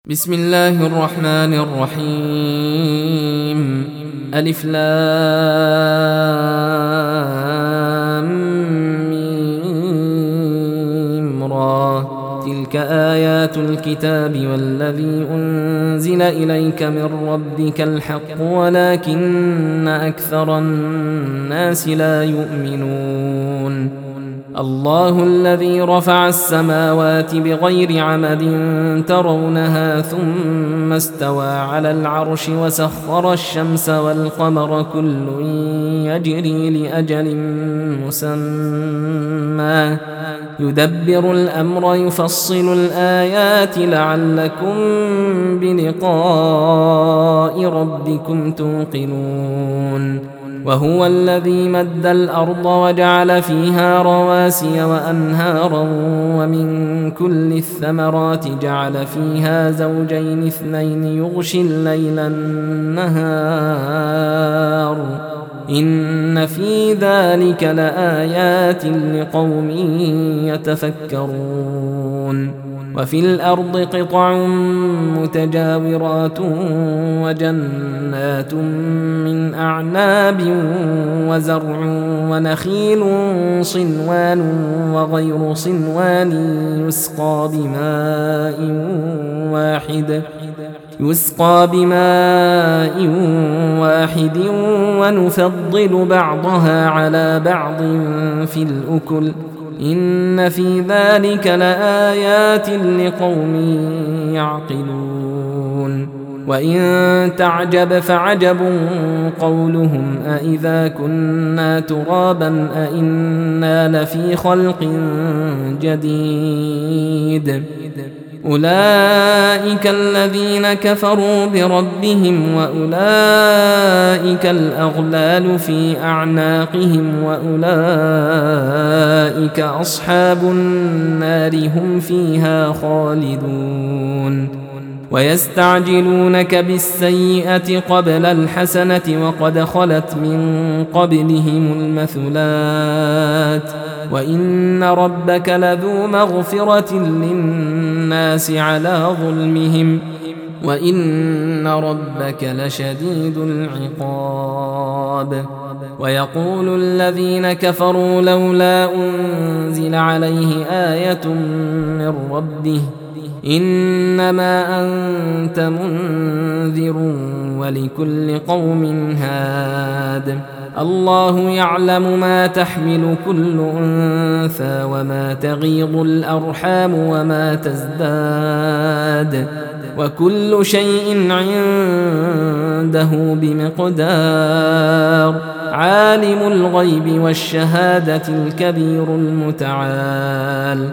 بسم الله الرحمن الرحيم. ألف لام ميم را. تلك آيات الكتاب والذي أنزل إليك من ربك الحق ولكن أكثر الناس لا يؤمنون. الله الذي رفع السماوات بغير عمد ترونها ثم استوى على العرش وسخر الشمس والقمر كل يجري لأجل مسمى يدبر الأمر يفصل الآيات لعلكم بلقاء ربكم توقنون. وهو الذي مد الأرض وجعل فيها رواسي وأنهارا ومن كل الثمرات جعل فيها زوجين اثنين يغشي الليل النهار إن في ذلك لآيات لقوم يتفكرون. وفي الأرض قطع متجاورات وجنات من أعناب وزرع ونخيل صنوان وغير صنوان يسقى بماء واحد ونفضل بعضها على بعض في الأكل إن في ذلك لآيات لقوم يعقلون. وإن تعجب فعجب قولهم أإذا كنا ترابا أإنا لفي خلق جديد أولئك الذين كفروا بربهم وأولئك الأغلال في أعناقهم وأولئك أصحاب النار هم فيها خالدون. ويستعجلونك بالسيئة قبل الحسنة وقد خلت من قبلهم المثلات وإن ربك لذو مغفرة للناس على ظلمهم وإن ربك لشديد العقاب. ويقول الذين كفروا لولا أنزل عليه آية من ربه إنما أنت منذر ولكل قوم هاد الله يعلم ما تحمل كل أنثى وما تغيض الأرحام وما تزداد وكل شيء عنده بمقدار عالم الغيب والشهادة الكبير المتعال.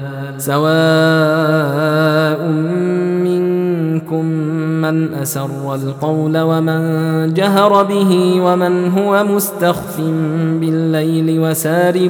سواء منكم من أسر القول ومن جهر به ومن هو مستخف بالليل وسارب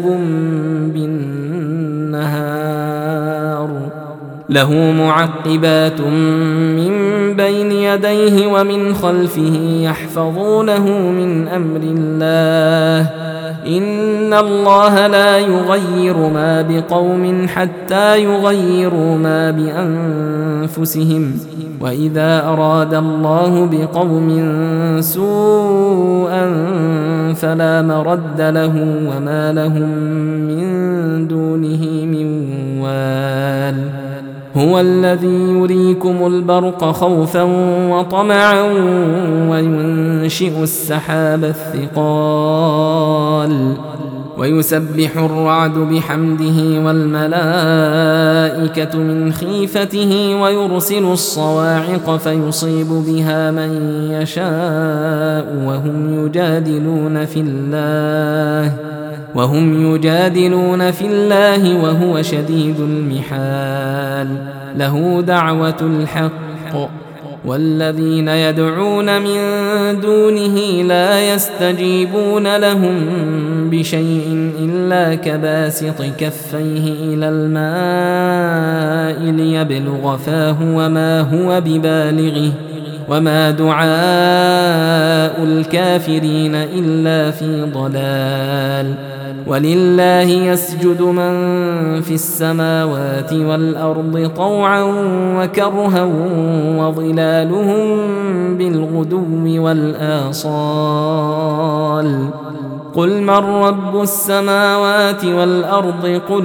بالنهار له معقبات من بين يديه ومن خلفه يحفظونه من أمر الله إن الله لا يغير ما بقوم حتى يغيروا ما بأنفسهم وإذا أراد الله بقوم سوءا فلا مرد له وما لهم من دونه من وال. هو الذي يريكم البرق خوفا وطمعا وينشئ السحاب الثقال ويسبح الرعد بحمده والملائكة من خيفته ويرسل الصواعق فيصيب بها من يشاء وهم يجادلون في الله وهو شديد المحال. له دعوة الحق والذين يدعون من دونه لا يستجيبون لهم بشيء إلا كباسط كفيه إلى الماء ليبلغ فاه وما هو ببالغه وما دعاء الكافرين إلا في ضلال. ولله يسجد من في السماوات والأرض طوعا وكرها وظلالهم بالغدو والآصال قل من رب السماوات والأرض قل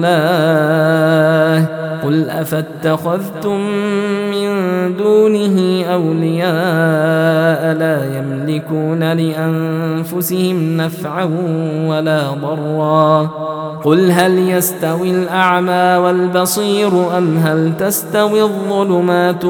الله قل أفاتخذتم من دونه أولياء لا يملكون لأنفسهم نفعا ولا ضرا قل هل يستوي الأعمى والبصير أم هل تستوي الظلمات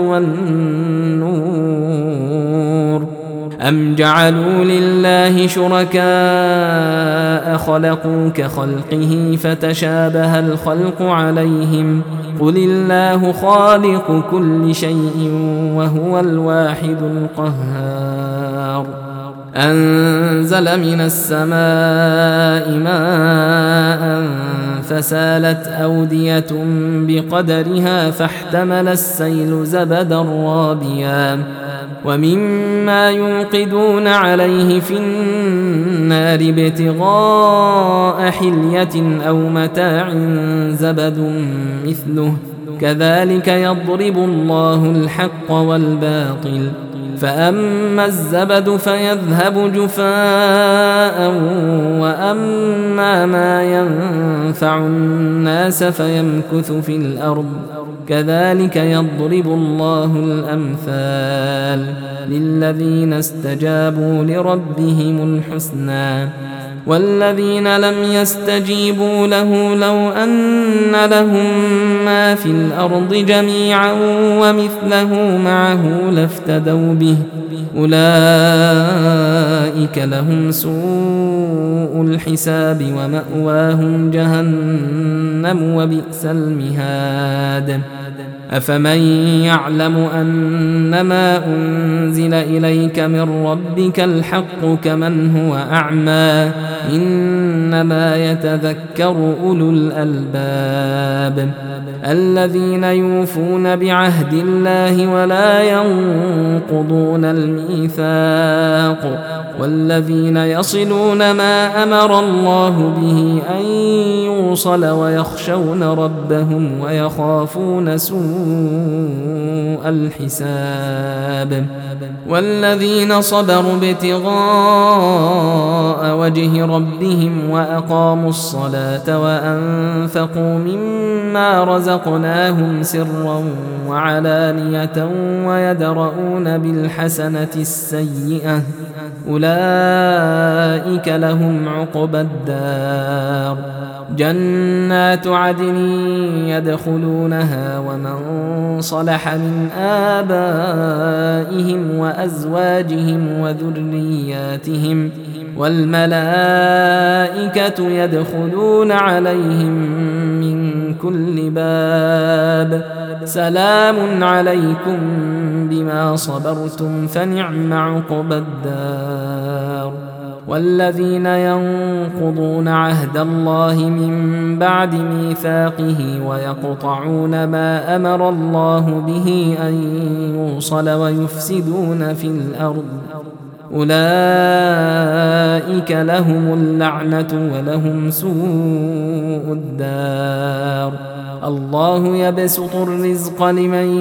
والنور أم جعلوا لله شركاء خلقوا كخلقه فتشابه الخلق عليهم قل الله خالق كل شيء وهو الواحد القهار أنزل من السماء ماء فسالت أودية بقدرها فاحتمل السيل زبدا رابيا ومما يوقدون عليه في النار ابتغاء حلية أو متاع زبد مثله كذلك يضرب الله الحق والباطل فأما الزبد فيذهب جفاء وأما ما ينفع الناس فيمكث في الأرض كذلك يضرب الله الأمثال للذين استجابوا لربهم الحسنى والذين لم يستجيبوا له لو أن لهم ما في الأرض جميعا ومثله معه لافتدوا به أولئك لهم سوء الحساب ومأواهم جهنم وبئس المهاد أفمن يعلم أنما أنزل إليك من ربك الحق كمن هو أعمى إنما يتذكر أولو الألباب الذين يوفون بعهد الله ولا ينقضون الميثاق والذين يصلون ما أمر الله به أن يوصل ويخشون ربهم ويخافون سوء الحساب والذين صبروا ابتغاء وجه ربهم وأقاموا الصلاة وأنفقوا مما رزقناهم سرا وعلانية ويدرؤون بالحسنة السيئة أولئك لهم عقبى الدار جنات عدن يدخلونها ومن صلح من آبائهم وأزواجهم وذرياتهم والملائكة يدخلون عليهم من كل باب سلام عليكم بما صبرتم فنعم عقبى الدار والذين ينقضون عهد الله من بعد ميثاقه ويقطعون ما أمر الله به أن يوصل ويفسدون في الأرض أولئك لهم اللعنة ولهم سوء الدار الله يبسط الرزق لمن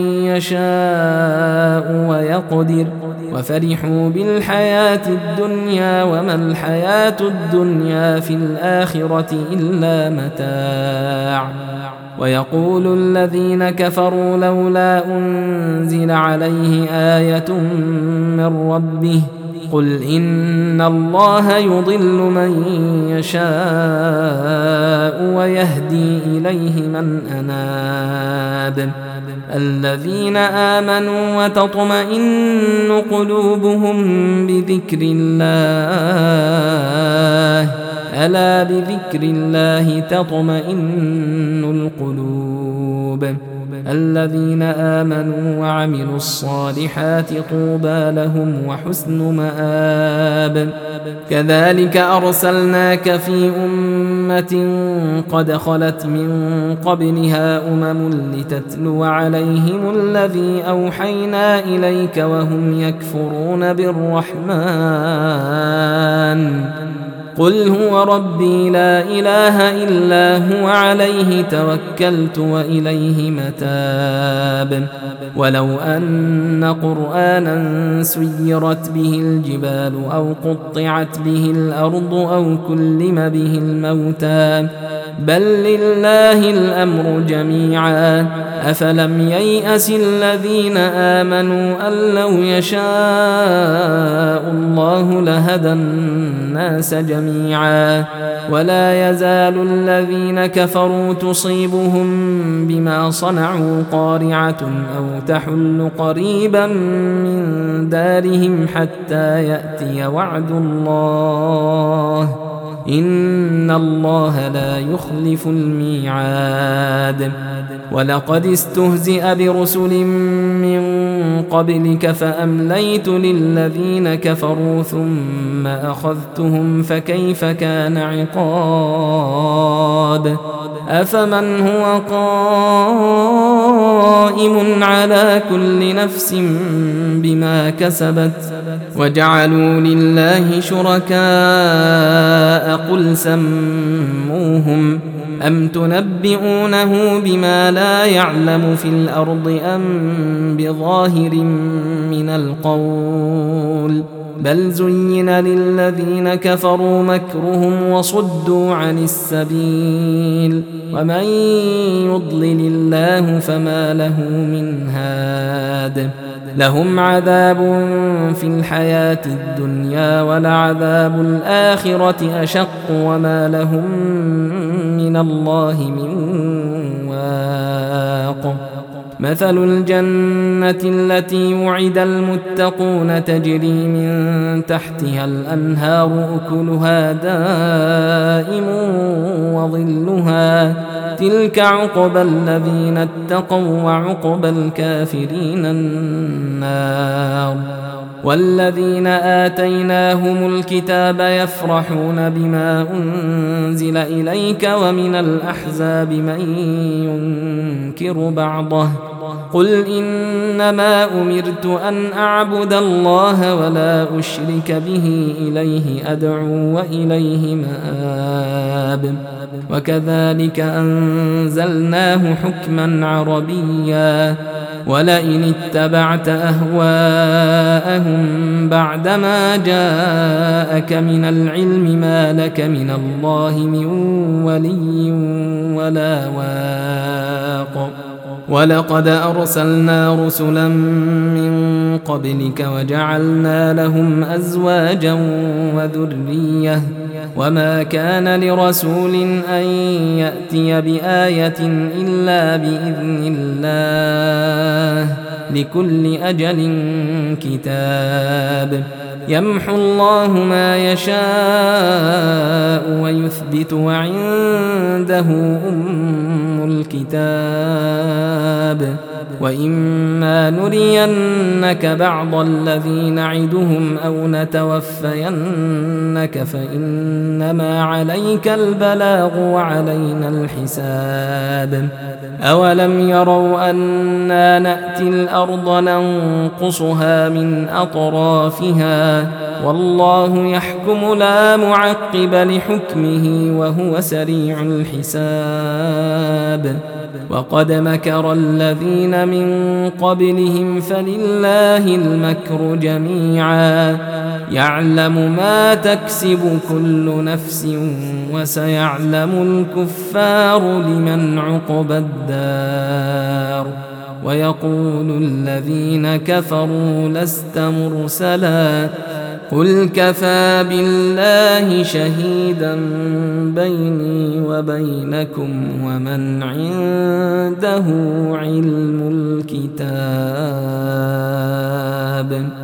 يشاء ويقدر وفرحوا بالحياة الدنيا وما الحياة الدنيا في الآخرة إلا متاع ويقول الذين كفروا لولا أنزل عليه آية من ربه قل إن الله يضل من يشاء ويهدي إليه من أناب الذين آمنوا وتطمئن قلوبهم بذكر الله ألا بذكر الله تطمئن القلوب الذين آمنوا وعملوا الصالحات طوبى لهم وحسن مآب كذلك أرسلناك في أمة قد خلت من قبلها لتتلو عليهم الذي أوحينا إليك وهم يكفرون بالرحمن قل هو ربي لا إله إلا هو عليه توكلت وإليه متاب ولو أن قرآنا سيرت به الجبال أو قطعت به الأرض أو كلم به الموتى بل لله الأمر جميعا أفلم ييأس الذين آمنوا أن لو يشاء الله لهدى الناس جميعا ولا يزال الذين كفروا تصيبهم بما صنعوا قارعة أو تحل قريبا من دارهم حتى يأتي وعد الله إن الله لا يخلف الميعاد ولقد استهزئ برسل من قبلك فأمليت للذين كفروا ثم أخذتهم فكيف كان عقاب أفمن هو قائم على كل نفس بما كسبت وجعلوا لله شركاء قل سموهم أم تنبئونه بما لا يعلم في الأرض أم بظاهر من القول بل زين للذين كفروا مكرهم وصدوا عن السبيل ومن يضلل الله فما له من هاد لهم عذاب في الحياة الدنيا ولعذاب الآخرة أشق وما لهم من الله من واق مثل الجنة التي وعد المتقون تجري من تحتها الأنهار أكلها دائم وظلها تلك عقبى الذين اتقوا وعقبى الكافرين النار والذين آتيناهم الكتاب يفرحون بما أنزل إليك ومن الأحزاب من ينكر بعضه قل إنما أمرت أن أعبد الله ولا أشرك به إليه أدعو وإليه مآب وكذلك أنزلناه حكما عربيا ولئن اتبعت أهواءهم بعدما جاءك من العلم ما لك من الله من ولي ولا واق ولقد أرسلنا رسلا من قبلك وجعلنا لهم أزواجا وذرية وما كان لرسول أن يأتي بآية إلا بإذن الله لكل أجل كتاب يمحو الله ما يشاء ويثبت وعنده أم الكتاب وإما نرينك بعض الذي نعدهم أو نتوفينك فإنما عليك البلاغ وعلينا الحساب أولم يروا أنا نأتي الأرض ننقصها من أطرافها والله يحكم لا معقب لحكمه وهو سريع الحساب وقد مكر الذين من قبلهم فلله المكر جميعا يعلم ما تكسب كل نفس وسيعلم الكفار لمن عقبى الدار ويقول الذين كفروا لست مرسلا قل كفى بالله شهيدا بيني وبينكم ومن عنده علم الكتاب